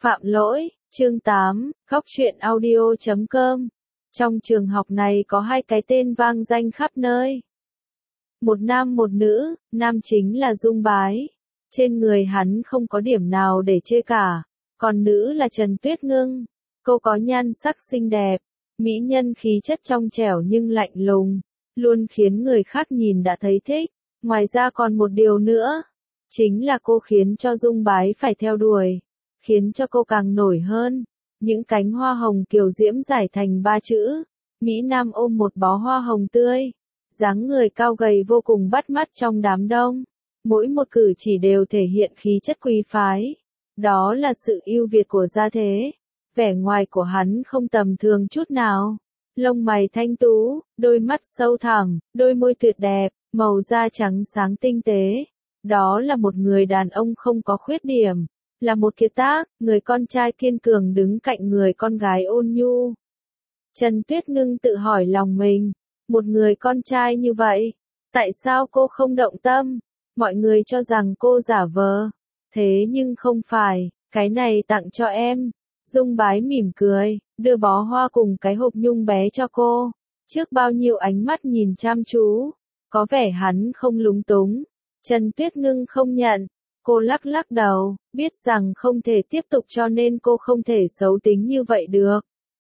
Phạm Lỗi, chương 8, Góc truyện audio.com. Trong trường học này có hai cái tên vang danh khắp nơi. Một nam một nữ, nam chính là Dung Bái. Trên người hắn không có điểm nào để chê cả. Còn nữ là Trần Tuyết Ngưng. Cô có nhan sắc xinh đẹp, mỹ nhân khí chất trong trẻo nhưng lạnh lùng, luôn khiến người khác nhìn đã thấy thích. Ngoài ra còn một điều nữa, chính là cô khiến cho Dung Bái phải theo đuổi, khiến cho cô càng nổi hơn. Những cánh hoa hồng kiều diễm giải thành ba chữ, Mỹ Nam ôm một bó hoa hồng tươi, dáng người cao gầy vô cùng bắt mắt trong đám đông. Mỗi một cử chỉ đều thể hiện khí chất quý phái. Đó là sự ưu việt của gia thế. Vẻ ngoài của hắn không tầm thường chút nào. Lông mày thanh tú, đôi mắt sâu thẳm, đôi môi tuyệt đẹp, màu da trắng sáng tinh tế. Đó là một người đàn ông không có khuyết điểm. Là một kiệt tác, người con trai kiên cường đứng cạnh người con gái ôn nhu. Trần Tuyết Ngưng tự hỏi lòng mình, một người con trai như vậy, tại sao cô không động tâm? Mọi người cho rằng cô giả vờ, thế nhưng không phải, cái này tặng cho em. Dung Bái mỉm cười, đưa bó hoa cùng cái hộp nhung bé cho cô. Trước bao nhiêu ánh mắt nhìn chăm chú, có vẻ hắn không lúng túng. Trần Tuyết Ngưng không nhận. Cô lắc lắc đầu, biết rằng không thể tiếp tục cho nên cô không thể xấu tính như vậy được.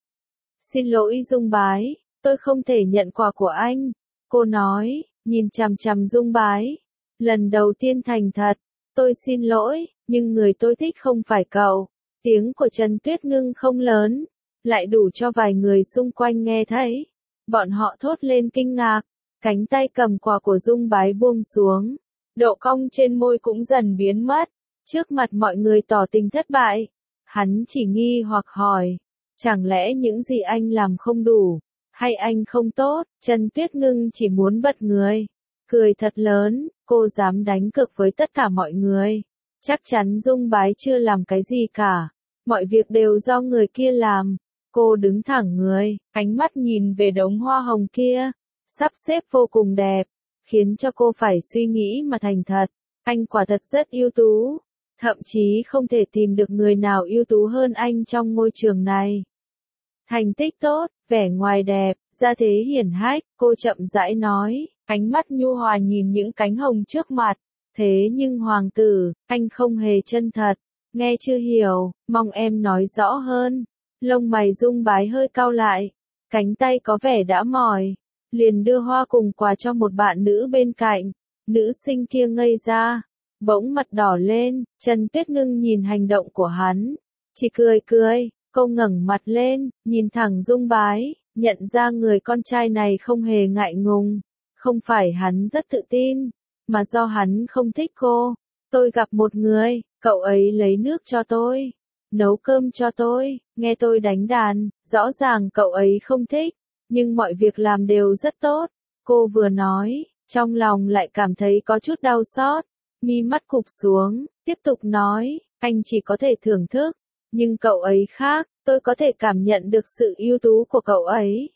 Xin lỗi Dung Bái, tôi không thể nhận quà của anh. Cô nói, nhìn chằm chằm Dung Bái. Lần đầu tiên thành thật, tôi xin lỗi, nhưng người tôi thích không phải cậu. Tiếng của Trần Tuyết Ngưng không lớn, lại đủ cho vài người xung quanh nghe thấy. Bọn họ thốt lên kinh ngạc, cánh tay cầm quà của Dung Bái buông xuống. Độ cong trên môi cũng dần biến mất. Trước mặt mọi người tỏ tình thất bại. Hắn chỉ nghi hoặc hỏi. Chẳng lẽ những gì anh làm không đủ? Hay anh không tốt? Trần Tuyết Ngưng chỉ muốn bật người. Cười thật lớn, cô dám đánh cược với tất cả mọi người. Chắc chắn Dung Bái chưa làm cái gì cả. Mọi việc đều do người kia làm. Cô đứng thẳng người, ánh mắt nhìn về đống hoa hồng kia. Sắp xếp vô cùng đẹp. Khiến cho cô phải suy nghĩ mà thành thật. Anh quả thật rất ưu tú. Thậm chí không thể tìm được người nào ưu tú hơn anh trong ngôi trường này. Thành tích tốt, vẻ ngoài đẹp, gia thế hiển hách, cô chậm rãi nói, ánh mắt nhu hòa nhìn những cánh hồng trước mặt. Thế nhưng hoàng tử, anh không hề chân thật. Nghe chưa hiểu, mong em nói rõ hơn. Lông mày Dung Bái hơi cau lại. Cánh tay có vẻ đã mỏi. Liền đưa hoa cùng quà cho một bạn nữ bên cạnh. Nữ sinh kia ngây ra, bỗng mặt đỏ lên. Trần Tuyết Ngưng nhìn hành động của hắn, chỉ cười cười. Cô ngẩng mặt lên, nhìn thẳng Dung Bái, nhận ra người con trai này không hề ngại ngùng. Không phải hắn rất tự tin, mà do hắn không thích cô. Tôi gặp một người, cậu ấy lấy nước cho tôi, nấu cơm cho tôi, nghe tôi đánh đàn, rõ ràng cậu ấy không thích. Nhưng mọi việc làm đều rất tốt. Cô vừa nói, trong lòng lại cảm thấy có chút đau xót. Mi mắt cụp xuống, tiếp tục nói, anh chỉ có thể thưởng thức. Nhưng cậu ấy khác, tôi có thể cảm nhận được sự ưu tú của cậu ấy.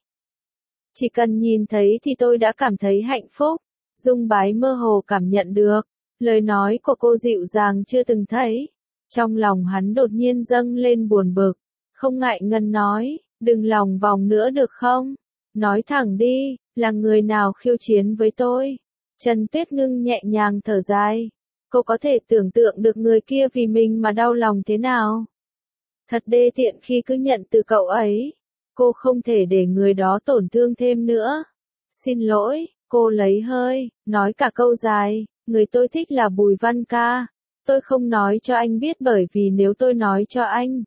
Chỉ cần nhìn thấy thì tôi đã cảm thấy hạnh phúc. Dung Bái mơ hồ cảm nhận được. Lời nói của cô dịu dàng chưa từng thấy. Trong lòng hắn đột nhiên dâng lên buồn bực. Không ngại ngần nói, đừng lòng vòng nữa được không? Nói thẳng đi, là người nào khiêu chiến với tôi? Trần Tuyết Ngưng nhẹ nhàng thở dài. Cô có thể tưởng tượng được người kia vì mình mà đau lòng thế nào? Thật đê tiện khi cứ nhận từ cậu ấy. Cô không thể để người đó tổn thương thêm nữa. Xin lỗi, cô lấy hơi, nói cả câu dài. Người tôi thích là Bùi Văn Ca. Tôi không nói cho anh biết bởi vì nếu tôi nói cho anh,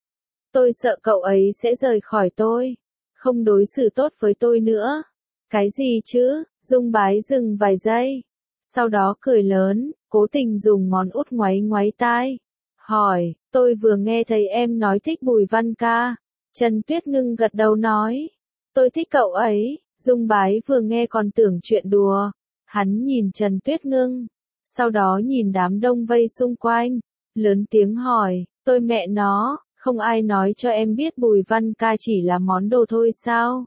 tôi sợ cậu ấy sẽ rời khỏi tôi. Không đối xử tốt với tôi nữa. Cái gì chứ? Dung Bái dừng vài giây. Sau đó cười lớn, cố tình dùng ngón út ngoáy ngoáy tai. Hỏi, tôi vừa nghe thấy em nói thích Bùi Văn Ca. Trần Tuyết Ngưng gật đầu nói. Tôi thích cậu ấy. Dung Bái vừa nghe còn tưởng chuyện đùa. Hắn nhìn Trần Tuyết Ngưng. Sau đó nhìn đám đông vây xung quanh. Lớn tiếng hỏi, tôi mẹ nó. Không ai nói cho em biết Bùi Văn Ca chỉ là món đồ thôi sao?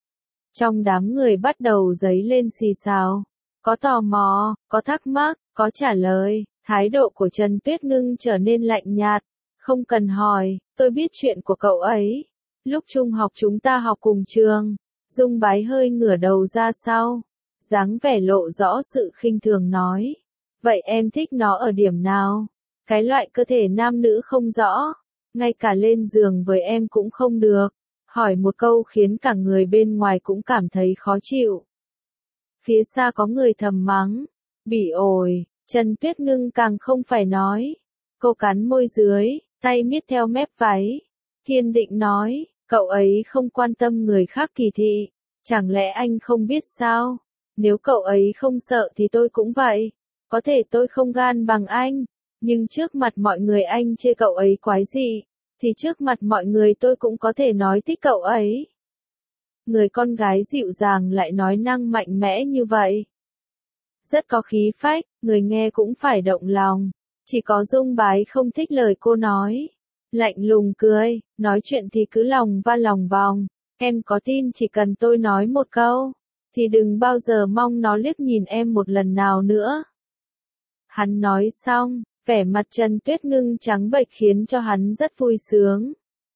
Trong đám người bắt đầu dấy lên xì xào. Có tò mò, có thắc mắc, có trả lời. Thái độ của Trần Tuyết Ngưng trở nên lạnh nhạt. Không cần hỏi, tôi biết chuyện của cậu ấy. Lúc trung học chúng ta học cùng trường. Dung Bái hơi ngửa đầu ra sau, dáng vẻ lộ rõ sự khinh thường nói. Vậy em thích nó ở điểm nào? Cái loại cơ thể nam nữ không rõ, ngay cả lên giường với em cũng không được. Hỏi một câu khiến cả người bên ngoài cũng cảm thấy khó chịu. Phía xa có người thầm mắng. Bỉ ổi, Trần Tuyết Ngưng càng không phải nói. Cô cắn môi dưới, tay miết theo mép váy. Kiên định nói, cậu ấy không quan tâm người khác kỳ thị. Chẳng lẽ anh không biết sao? Nếu cậu ấy không sợ thì tôi cũng vậy. Có thể tôi không gan bằng anh. Nhưng trước mặt mọi người anh chê cậu ấy quái dị. Thì trước mặt mọi người tôi cũng có thể nói thích cậu ấy. Người con gái dịu dàng lại nói năng mạnh mẽ như vậy. Rất có khí phách, người nghe cũng phải động lòng. Chỉ có Dung Bái không thích lời cô nói. Lạnh lùng cười, nói chuyện thì cứ lòng va lòng vòng. Em có tin chỉ cần tôi nói một câu, thì đừng bao giờ mong nó liếc nhìn em một lần nào nữa. Hắn nói xong, vẻ mặt Trần Tuyết Ngưng trắng bệch khiến cho hắn rất vui sướng.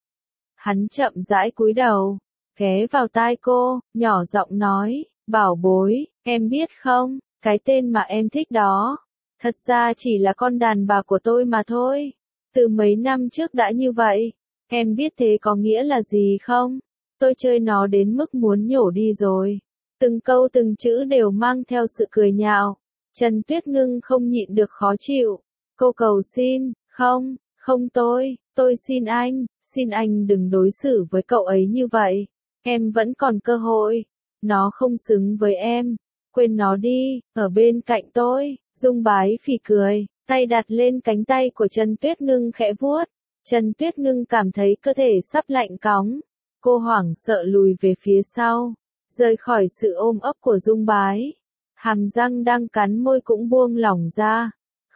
Hắn chậm rãi cúi đầu, ghé vào tai cô, nhỏ giọng nói, bảo bối, em biết không, cái tên mà em thích đó, thật ra chỉ là con đàn bà của tôi mà thôi. Từ mấy năm trước đã như vậy, em biết thế có nghĩa là gì không? Tôi chơi nó đến mức muốn nhổ đi rồi. Từng câu từng chữ đều mang theo sự cười nhạo. Trần Tuyết Ngưng không nhịn được khó chịu. Cô cầu xin, không tôi xin anh đừng đối xử với cậu ấy như vậy. Em vẫn còn cơ hội. Nó không xứng với em. Quên nó đi, ở bên cạnh tôi. Dung Bái phì cười, tay đặt lên cánh tay của Trần Tuyết Ngưng khẽ vuốt. Trần Tuyết Ngưng cảm thấy cơ thể sắp lạnh cóng. Cô hoảng sợ lùi về phía sau, rời khỏi sự ôm ấp của Dung Bái. Hàm răng đang cắn môi cũng buông lỏng ra.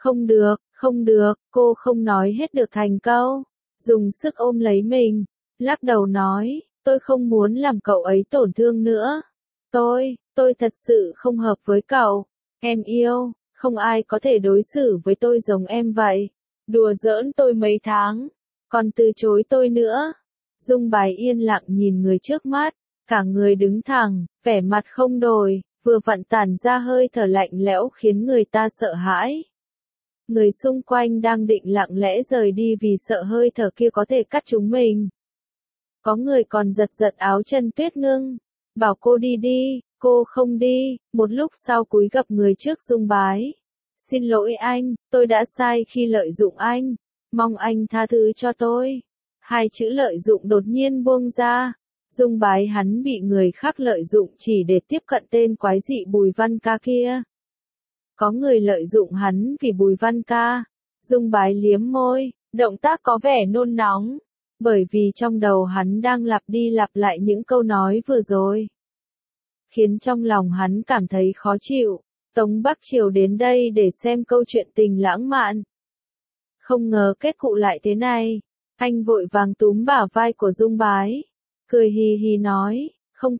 Không được, cô không nói hết được thành câu. Dùng sức ôm lấy mình, lắc đầu nói, tôi không muốn làm cậu ấy tổn thương nữa. Tôi thật sự không hợp với cậu. Em yêu, không ai có thể đối xử với tôi giống em vậy. Đùa giỡn tôi mấy tháng, còn từ chối tôi nữa. Dung Bái yên lặng nhìn người trước mắt, cả người đứng thẳng, vẻ mặt không đổi, vừa vặn tản ra hơi thở lạnh lẽo khiến người ta sợ hãi. Người xung quanh đang định lặng lẽ rời đi vì sợ hơi thở kia có thể cắt chúng mình. Có người còn giật giật áo Trần Tuyết Ngưng, bảo cô đi đi, cô không đi, một lúc sau cúi gập người trước Dung Bái. Xin lỗi anh, tôi đã sai khi lợi dụng anh, mong anh tha thứ cho tôi. Hai chữ lợi dụng đột nhiên buông ra. Dung Bái hắn bị người khác lợi dụng chỉ để tiếp cận tên quái dị Bùi Văn Ca kia. Có người lợi dụng hắn vì Bùi Văn Ca. Dung Bái liếm môi, động tác có vẻ nôn nóng. Bởi vì trong đầu hắn đang lặp đi lặp lại những câu nói vừa rồi. Khiến trong lòng hắn cảm thấy khó chịu. Tống Bắc Triều đến đây để xem câu chuyện tình lãng mạn. Không ngờ kết cục lại thế này. Anh vội vàng túm bả vai của Dung Bái. Cười hì hì nói, không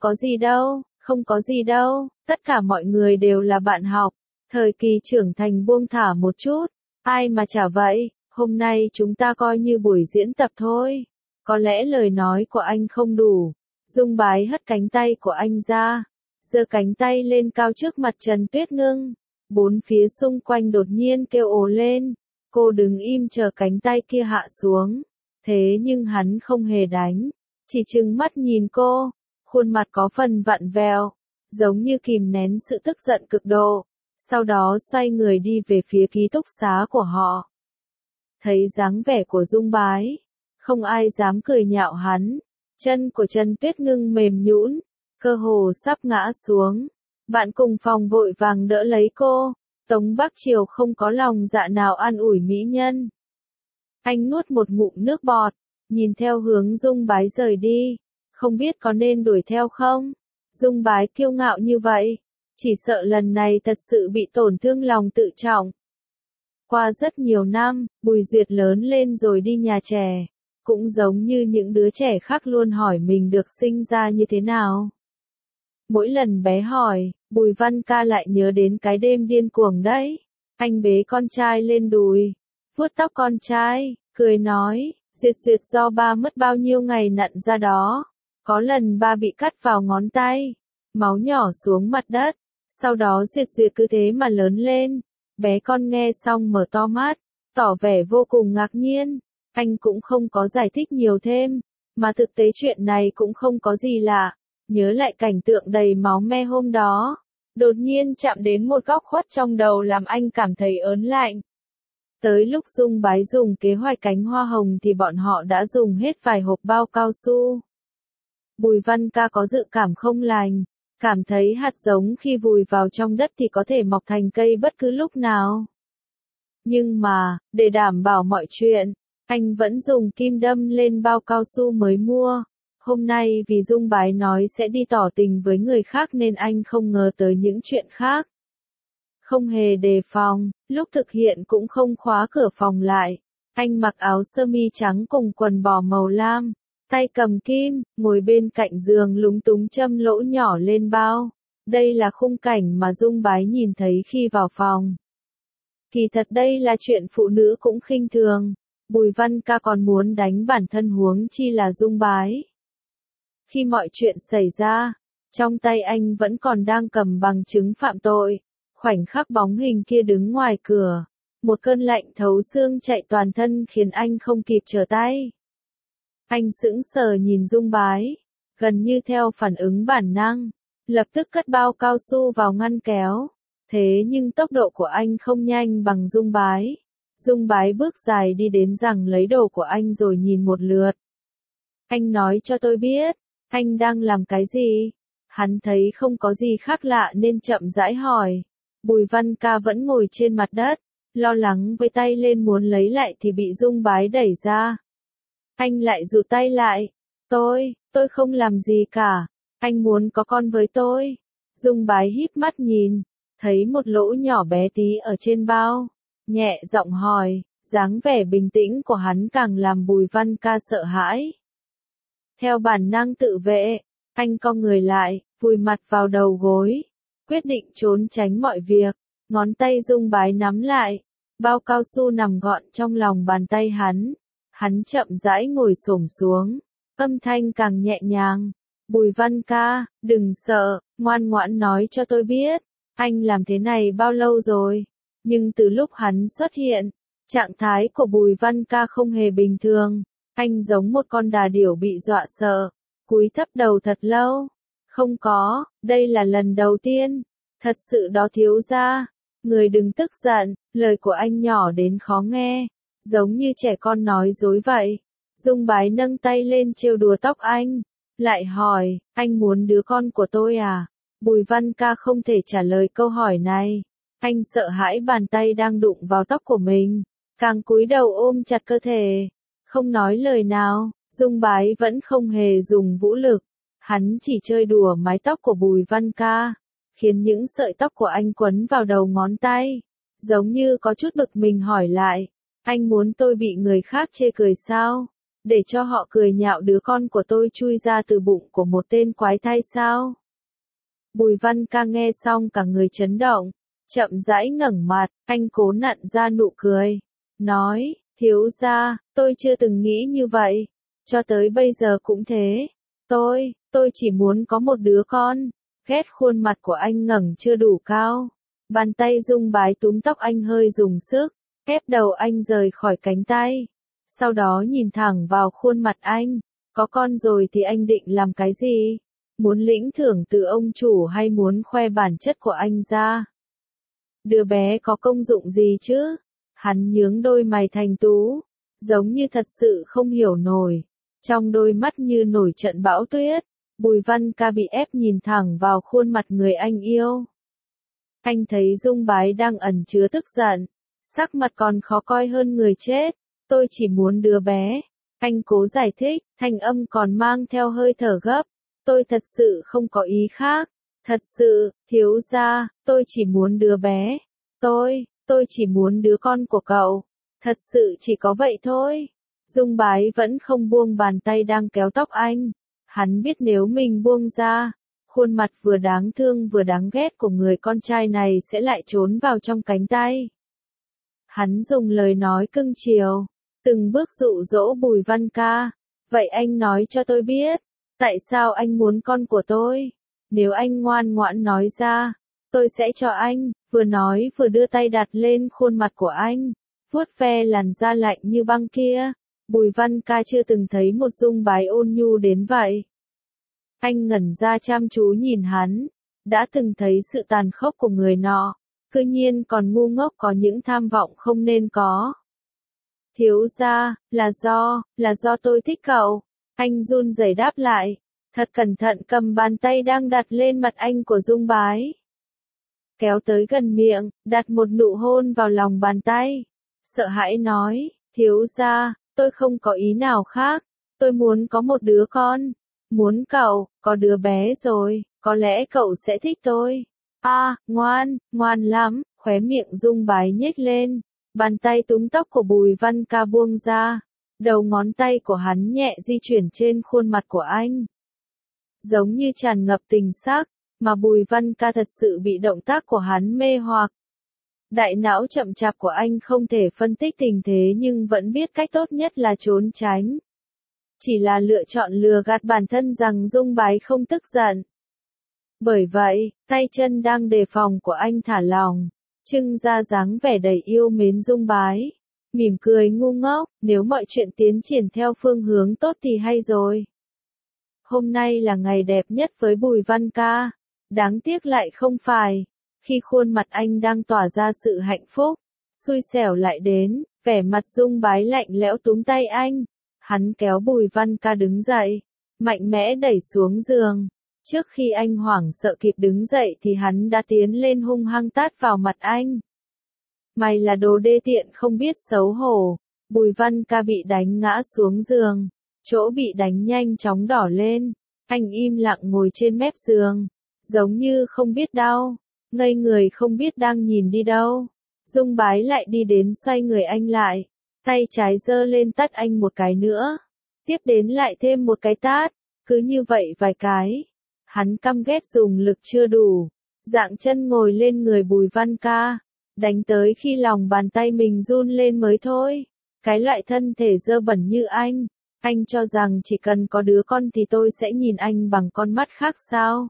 có gì đâu, tất cả mọi người đều là bạn học. Thời kỳ trưởng thành buông thả một chút, ai mà chả vậy, hôm nay chúng ta coi như buổi diễn tập thôi. Có lẽ lời nói của anh không đủ. Dung Bái hất cánh tay của anh ra, giơ cánh tay lên cao trước mặt Trần Tuyết Ngưng. Bốn phía xung quanh đột nhiên kêu ồ lên. Cô đứng im chờ cánh tay kia hạ xuống. Thế nhưng hắn không hề đánh, chỉ trừng mắt nhìn cô, khuôn mặt có phần vặn vẹo, giống như kìm nén sự tức giận cực độ. Sau đó xoay người đi về phía ký túc xá của họ. Thấy dáng vẻ của Dung Bái, không ai dám cười nhạo hắn. Chân của Trần Tuyết Ngưng mềm nhũn, cơ hồ sắp ngã xuống. Bạn cùng phòng vội vàng đỡ lấy cô. Tống Bắc Triều không có lòng dạ nào an ủi mỹ nhân. Anh nuốt một ngụm nước bọt, nhìn theo hướng Dung Bái rời đi. Không biết có nên đuổi theo không? Dung Bái kiêu ngạo như vậy, chỉ sợ lần này thật sự bị tổn thương lòng tự trọng. Qua rất nhiều năm, Bùi Duyệt lớn lên rồi đi nhà trẻ. Cũng giống như những đứa trẻ khác luôn hỏi mình được sinh ra như thế nào. Mỗi lần bé hỏi, Bùi Văn Ca lại nhớ đến cái đêm điên cuồng đấy. Anh bế con trai lên đùi, vuốt tóc con trai, cười nói, Duyệt Duyệt do ba mất bao nhiêu ngày nặn ra đó. Có lần ba bị cắt vào ngón tay, máu nhỏ xuống mặt đất, sau đó Duyệt Duyệt cứ thế mà lớn lên. Bé con nghe xong mở to mắt, tỏ vẻ vô cùng ngạc nhiên. Anh cũng không có giải thích nhiều thêm, mà thực tế chuyện này cũng không có gì lạ. Nhớ lại cảnh tượng đầy máu me hôm đó, đột nhiên chạm đến một góc khuất trong đầu làm anh cảm thấy ớn lạnh. Tới lúc Dung Bái dùng kế hoạch cánh hoa hồng thì bọn họ đã dùng hết vài hộp bao cao su. Bùi Văn Ca có dự cảm không lành, cảm thấy hạt giống khi vùi vào trong đất thì có thể mọc thành cây bất cứ lúc nào. Nhưng mà, để đảm bảo mọi chuyện, anh vẫn dùng kim đâm lên bao cao su mới mua. Hôm nay vì Dung Bái nói sẽ đi tỏ tình với người khác nên anh không ngờ tới những chuyện khác. Không hề đề phòng, lúc thực hiện cũng không khóa cửa phòng lại. Anh mặc áo sơ mi trắng cùng quần bò màu lam, tay cầm kim, ngồi bên cạnh giường lúng túng châm lỗ nhỏ lên bao. Đây là khung cảnh mà Dung Bái nhìn thấy khi vào phòng. Kỳ thật đây là chuyện phụ nữ cũng khinh thường. Bùi Văn Ca còn muốn đánh bản thân huống chi là Dung Bái. Khi mọi chuyện xảy ra, trong tay anh vẫn còn đang cầm bằng chứng phạm tội. Khoảnh khắc bóng hình kia đứng ngoài cửa, một cơn lạnh thấu xương chạy toàn thân khiến anh không kịp trở tay. Anh sững sờ nhìn Dung Bái, gần như theo phản ứng bản năng, lập tức cất bao cao su vào ngăn kéo. Thế nhưng tốc độ của anh không nhanh bằng Dung Bái. Dung Bái bước dài đi đến giằng lấy đồ của anh rồi nhìn một lượt. Anh nói cho tôi biết, anh đang làm cái gì? Hắn thấy không có gì khác lạ nên chậm rãi hỏi. Bùi Văn Ca vẫn ngồi trên mặt đất, lo lắng với tay lên muốn lấy lại thì bị Dung Bái đẩy ra. Anh lại rụt tay lại. Tôi không làm gì cả. Anh muốn có con với tôi. Dung Bái híp mắt nhìn, thấy một lỗ nhỏ bé tí ở trên bao. Nhẹ giọng hỏi, dáng vẻ bình tĩnh của hắn càng làm Bùi Văn Ca sợ hãi. Theo bản năng tự vệ, anh cong người lại, vùi mặt vào đầu gối. Quyết định trốn tránh mọi việc, ngón tay Dung Bái nắm lại, bao cao su nằm gọn trong lòng bàn tay hắn. Hắn chậm rãi ngồi xổm xuống, âm thanh càng nhẹ nhàng. Bùi Văn Ca, đừng sợ, ngoan ngoãn nói cho tôi biết, anh làm thế này bao lâu rồi? Nhưng từ lúc hắn xuất hiện, trạng thái của Bùi Văn Ca không hề bình thường. Anh giống một con đà điểu bị dọa sợ, cúi thấp đầu thật lâu. Không có, đây là lần đầu tiên. Thật sự đó thiếu gia. Người đừng tức giận, lời của anh nhỏ đến khó nghe, giống như trẻ con nói dối vậy. Dung Bái nâng tay lên trêu đùa tóc anh, lại hỏi, anh muốn đứa con của tôi à? Bùi Văn Ca không thể trả lời câu hỏi này. Anh sợ hãi bàn tay đang đụng vào tóc của mình, càng cúi đầu ôm chặt cơ thể, không nói lời nào. Dung Bái vẫn không hề dùng vũ lực, hắn chỉ chơi đùa mái tóc của Bùi Văn Ca, khiến những sợi tóc của anh quấn vào đầu ngón tay, giống như có chút bực mình hỏi lại, anh muốn tôi bị người khác chê cười sao? Để cho họ cười nhạo đứa con của tôi chui ra từ bụng của một tên quái thai sao? Bùi Văn Ca nghe xong cả người chấn động, chậm rãi ngẩng mặt, anh cố nặn ra nụ cười, nói, thiếu gia, tôi chưa từng nghĩ như vậy, cho tới bây giờ cũng thế, tôi chỉ muốn có một đứa con. Ghét khuôn mặt của anh ngẩng chưa đủ cao, bàn tay Dung Bái túm tóc anh hơi dùng sức, ép đầu anh rời khỏi cánh tay, sau đó nhìn thẳng vào khuôn mặt anh, có con rồi thì anh định làm cái gì? Muốn lĩnh thưởng từ ông chủ hay muốn khoe bản chất của anh ra? Đứa bé có công dụng gì chứ? Hắn nhướng đôi mày thành tú, giống như thật sự không hiểu nổi, trong đôi mắt như nổi trận bão tuyết. Bùi Văn Ca bị ép nhìn thẳng vào khuôn mặt người anh yêu. Anh thấy Dung Bái đang ẩn chứa tức giận, sắc mặt còn khó coi hơn người chết. Tôi chỉ muốn đứa bé. Anh cố giải thích, thanh âm còn mang theo hơi thở gấp. Tôi thật sự không có ý khác. Thật sự, thiếu gia, tôi chỉ muốn đứa bé. Tôi chỉ muốn đứa con của cậu. Thật sự chỉ có vậy thôi. Dung Bái vẫn không buông bàn tay đang kéo tóc anh. Hắn biết nếu mình buông ra, khuôn mặt vừa đáng thương vừa đáng ghét của người con trai này sẽ lại trốn vào trong cánh tay. Hắn dùng lời nói cưng chiều, từng bước dụ dỗ Bùi Văn Ca. Vậy anh nói cho tôi biết, tại sao anh muốn con của tôi? Nếu anh ngoan ngoãn nói ra, tôi sẽ cho anh, vừa nói vừa đưa tay đặt lên khuôn mặt của anh, vuốt ve làn da lạnh như băng kia. Bùi Văn Ca chưa từng thấy một Dung Bái ôn nhu đến vậy. Anh ngẩn ra chăm chú nhìn hắn, đã từng thấy sự tàn khốc của người nọ, cư nhiên còn ngu ngốc có những tham vọng không nên có. Thiếu gia, là do tôi thích cậu. Anh run rẩy đáp lại, thật cẩn thận cầm bàn tay đang đặt lên mặt anh của Dung Bái. Kéo tới gần miệng, đặt một nụ hôn vào lòng bàn tay. Sợ hãi nói, thiếu gia, tôi không có ý nào khác, tôi muốn có một đứa con. Muốn cậu, có đứa bé rồi, có lẽ cậu sẽ thích tôi. Ngoan lắm, khóe miệng Dung Bái nhếch lên. Bàn tay túm tóc của Bùi Văn Ca buông ra. Đầu ngón tay của hắn nhẹ di chuyển trên khuôn mặt của anh. Giống như tràn ngập tình sắc, mà Bùi Văn Ca thật sự bị động tác của hắn mê hoặc. Đại não chậm chạp của anh không thể phân tích tình thế nhưng vẫn biết cách tốt nhất là trốn tránh. Chỉ là lựa chọn lừa gạt bản thân rằng Dung Bái không tức giận. Bởi vậy, tay chân đang đề phòng của anh thả lỏng, trưng ra dáng vẻ đầy yêu mến Dung Bái. Mỉm cười ngu ngốc, nếu mọi chuyện tiến triển theo phương hướng tốt thì hay rồi. Hôm nay là ngày đẹp nhất với Bùi Văn Ca. Đáng tiếc lại không phải. Khi khuôn mặt anh đang tỏa ra sự hạnh phúc, xui xẻo lại đến, vẻ mặt Dung Bái lạnh lẽo túm tay anh. Hắn kéo Bùi Văn Ca đứng dậy, mạnh mẽ đẩy xuống giường. Trước khi anh hoảng sợ kịp đứng dậy thì hắn đã tiến lên hung hăng tát vào mặt anh. Mày là đồ đê tiện không biết xấu hổ. Bùi Văn Ca bị đánh ngã xuống giường, chỗ bị đánh nhanh chóng đỏ lên. Anh im lặng ngồi trên mép giường, giống như không biết đau, ngây người không biết đang nhìn đi đâu. Dung Bái lại đi đến xoay người anh lại, tay trái giơ lên tát anh một cái nữa, tiếp đến lại thêm một cái tát, cứ như vậy vài cái. Hắn căm ghét dùng lực chưa đủ, dạng chân ngồi lên người Bùi Văn Ca, đánh tới khi lòng bàn tay mình run lên mới thôi. Cái loại thân thể dơ bẩn như anh cho rằng chỉ cần có đứa con thì tôi sẽ nhìn anh bằng con mắt khác sao?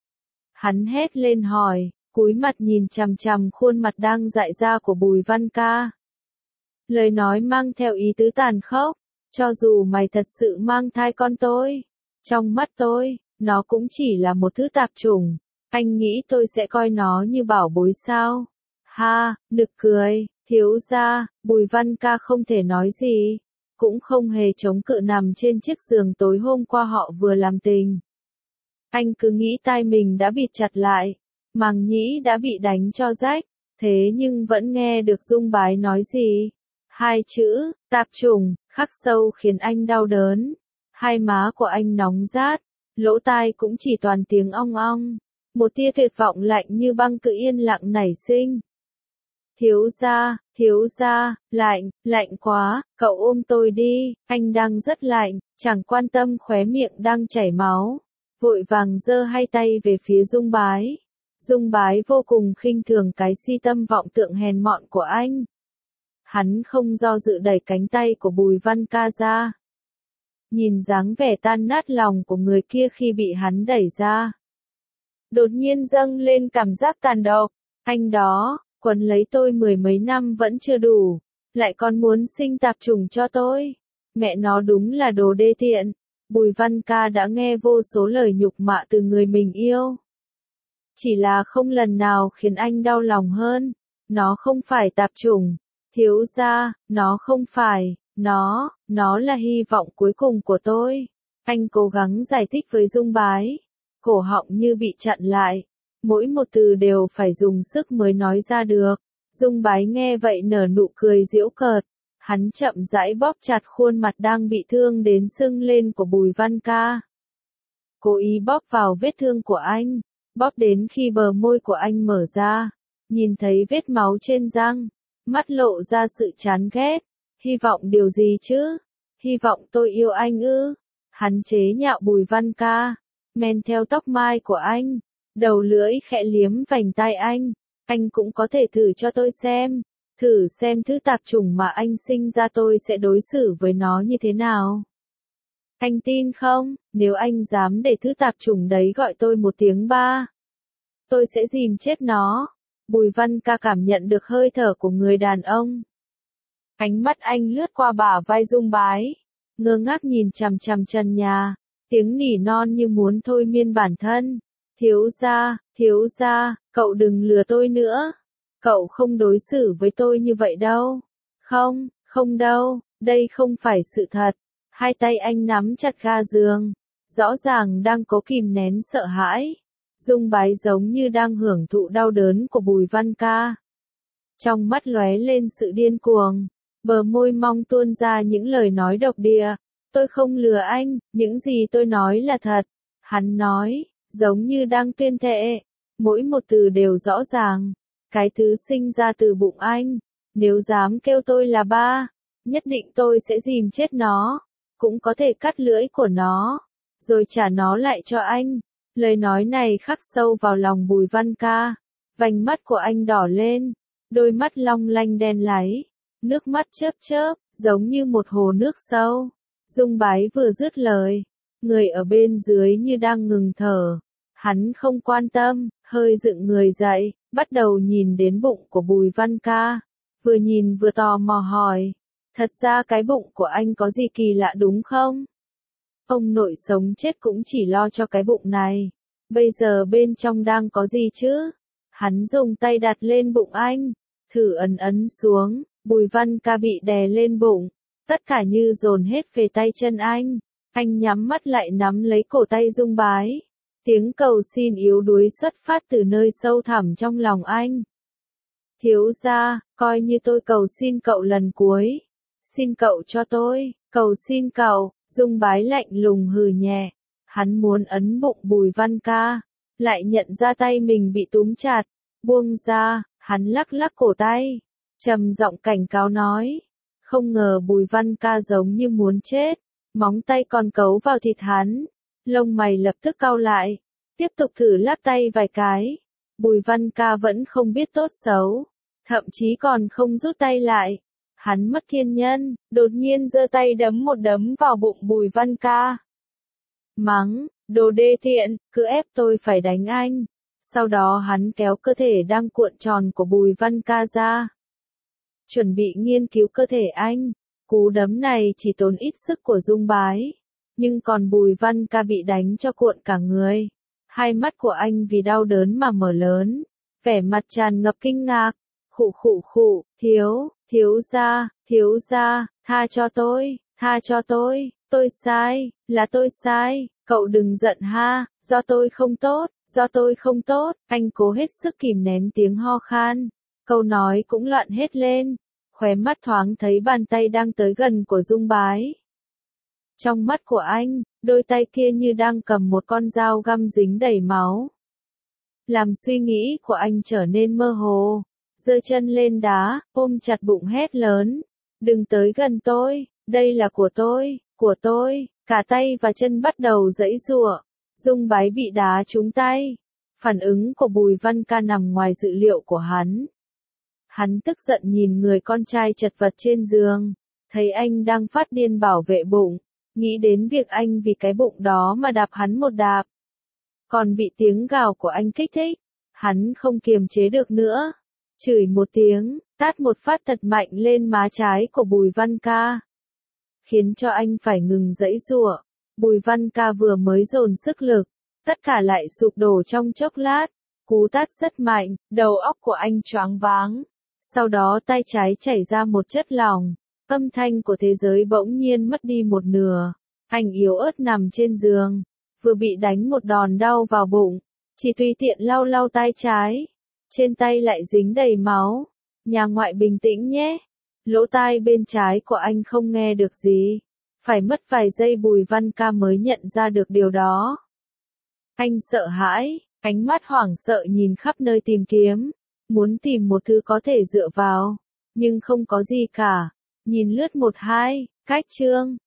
Hắn hét lên hỏi, cúi mặt nhìn chằm chằm khuôn mặt đang dại ra của Bùi Văn Ca. Lời nói mang theo ý tứ tàn khốc, cho dù mày thật sự mang thai con tôi, trong mắt tôi, nó cũng chỉ là một thứ tạp chủng. Anh nghĩ tôi sẽ coi nó như bảo bối sao? Ha, nực cười, thiếu gia. Bùi Văn Ca không thể nói gì, cũng không hề chống cự nằm trên chiếc giường tối hôm qua họ vừa làm tình. Anh cứ nghĩ tai mình đã bịt chặt lại, màng nhĩ đã bị đánh cho rách, thế nhưng vẫn nghe được Dung Bái nói gì. Hai chữ, tạp chủng, khắc sâu khiến anh đau đớn. Hai má của anh nóng rát, lỗ tai cũng chỉ toàn tiếng ong ong. Một tia tuyệt vọng lạnh như băng cứ yên lặng nảy sinh. Thiếu gia, lạnh quá, cậu ôm tôi đi, anh đang rất lạnh, chẳng quan tâm khóe miệng đang chảy máu. Vội vàng giơ hai tay về phía Dung Bái. Dung Bái vô cùng khinh thường cái si tâm vọng tưởng hèn mọn của anh. Hắn không do dự đẩy cánh tay của Bùi Văn Ca ra. Nhìn dáng vẻ tan nát lòng của người kia khi bị hắn đẩy ra. Đột nhiên dâng lên cảm giác tàn độc. Anh đó, quấn lấy tôi mười mấy năm vẫn chưa đủ, lại còn muốn sinh tạp chủng cho tôi. Mẹ nó đúng là đồ đê tiện. Bùi Văn Ca đã nghe vô số lời nhục mạ từ người mình yêu. Chỉ là không lần nào khiến anh đau lòng hơn. Nó không phải tạp chủng. Thiếu gia, nó không phải, nó là hy vọng cuối cùng của tôi. Anh cố gắng giải thích với Dung Bái. Cổ họng như bị chặn lại. Mỗi một từ đều phải dùng sức mới nói ra được. Dung Bái nghe vậy nở nụ cười giễu cợt. Hắn chậm rãi bóp chặt khuôn mặt đang bị thương đến sưng lên của Bùi Văn Ca. Cố ý bóp vào vết thương của anh, bóp đến khi bờ môi của anh mở ra, nhìn thấy vết máu trên răng, mắt lộ ra sự chán ghét. Hy vọng điều gì chứ? Hy vọng tôi yêu anh ư? Hắn chế nhạo Bùi Văn Ca, men theo tóc mai của anh, đầu lưỡi khẽ liếm vành tai anh cũng có thể thử cho tôi xem. Thử xem thứ tạp chủng mà anh sinh ra tôi sẽ đối xử với nó như thế nào. Anh tin không, nếu anh dám để thứ tạp chủng đấy gọi tôi một tiếng ba, tôi sẽ dìm chết nó. Bùi Văn Ca cảm nhận được hơi thở của người đàn ông. Ánh mắt anh lướt qua bả vai Dung Bái, ngơ ngác nhìn chằm chằm trần nhà, tiếng nỉ non như muốn thôi miên bản thân. Thiếu gia, cậu đừng lừa tôi nữa. Cậu không đối xử với tôi như vậy đâu. Không đâu, đây không phải sự thật. Hai tay anh nắm chặt ga giường, rõ ràng đang cố kìm nén sợ hãi. Dung Bái giống như đang hưởng thụ đau đớn của Bùi Văn Ca. Trong mắt lóe lên sự điên cuồng, bờ môi mong tuôn ra những lời nói độc địa. Tôi không lừa anh, những gì tôi nói là thật. Hắn nói, giống như đang tuyên thệ, mỗi một từ đều rõ ràng. Cái thứ sinh ra từ bụng anh, nếu dám kêu tôi là ba, nhất định tôi sẽ dìm chết nó, cũng có thể cắt lưỡi của nó, rồi trả nó lại cho anh. Lời nói này khắc sâu vào lòng Bùi Văn Ca, vành mắt của anh đỏ lên, đôi mắt long lanh đen láy, nước mắt chớp chớp, giống như một hồ nước sâu. Dung Bái vừa dứt lời, người ở bên dưới như đang ngừng thở. Hắn không quan tâm, hơi dựng người dậy, bắt đầu nhìn đến bụng của Bùi Văn Ca. Vừa nhìn vừa tò mò hỏi, thật ra cái bụng của anh có gì kỳ lạ đúng không? Ông nội sống chết cũng chỉ lo cho cái bụng này. Bây giờ bên trong đang có gì chứ? Hắn dùng tay đặt lên bụng anh, thử ấn xuống, Bùi Văn Ca bị đè lên bụng. Tất cả như dồn hết về tay chân anh. Anh nhắm mắt lại nắm lấy cổ tay Dung Bái. Tiếng cầu xin yếu đuối xuất phát từ nơi sâu thẳm trong lòng anh. Thiếu gia, coi như tôi cầu xin cậu lần cuối. Xin cậu cho tôi, cầu xin cậu. Dung Bái lạnh lùng hừ nhẹ. Hắn muốn ấn bụng Bùi Văn Ca, lại nhận ra tay mình bị túm chặt. Buông ra, hắn lắc lắc cổ tay, trầm giọng cảnh cáo nói. Không ngờ Bùi Văn Ca giống như muốn chết, móng tay còn cấu vào thịt hắn. Lông mày lập tức cau lại, tiếp tục thử lắc tay vài cái. Bùi Văn Ca vẫn không biết tốt xấu, thậm chí còn không rút tay lại. Hắn mất kiên nhẫn, đột nhiên giơ tay đấm một đấm vào bụng Bùi Văn Ca. Mắng, đồ đê tiện, cứ ép tôi phải đánh anh. Sau đó hắn kéo cơ thể đang cuộn tròn của Bùi Văn Ca ra, chuẩn bị nghiên cứu cơ thể anh. Cú đấm này chỉ tốn ít sức của Dung Bái, nhưng còn Bùi Văn Ca bị đánh cho cuộn cả người. Hai mắt của anh vì đau đớn mà mở lớn, vẻ mặt tràn ngập kinh ngạc. Khụ, thiếu gia, tha cho tôi sai, cậu đừng giận ha, do tôi không tốt, anh cố hết sức kìm nén tiếng ho khan, câu nói cũng loạn hết lên, khóe mắt thoáng thấy bàn tay đang tới gần của Dung Bái. Trong mắt của anh, đôi tay kia như đang cầm một con dao găm dính đầy máu. Làm suy nghĩ của anh trở nên mơ hồ, giơ chân lên đá, ôm chặt bụng hét lớn. Đừng tới gần tôi, đây là của tôi, cả tay và chân bắt đầu giãy giụa. Dung Bái bị đá trúng tay. Phản ứng của Bùi Văn Ca nằm ngoài dự liệu của hắn. Hắn tức giận nhìn người con trai chật vật trên giường, thấy anh đang phát điên bảo vệ bụng, nghĩ đến việc anh vì cái bụng đó mà đạp hắn một đạp. Còn bị tiếng gào của anh kích thích, hắn không kiềm chế được nữa. Chửi một tiếng, tát một phát thật mạnh lên má trái của Bùi Văn Ca, khiến cho anh phải ngừng giãy giụa. Bùi Văn Ca vừa mới dồn sức lực, tất cả lại sụp đổ trong chốc lát. Cú tát rất mạnh, đầu óc của anh choáng váng. Sau đó tay trái chảy ra một chất lỏng, âm thanh của thế giới bỗng nhiên mất đi một nửa. Anh yếu ớt nằm trên giường, vừa bị đánh một đòn đau vào bụng, chỉ tùy tiện lau tay trái, trên tay lại dính đầy máu. Nhà ngoại bình tĩnh nhé. Lỗ tai bên trái của anh không nghe được gì. Phải mất vài giây Bùi Văn Ca mới nhận ra được điều đó. Anh sợ hãi, ánh mắt hoảng sợ nhìn khắp nơi tìm kiếm, muốn tìm một thứ có thể dựa vào, nhưng không có gì cả. Nhìn lướt 1-2, cách chương.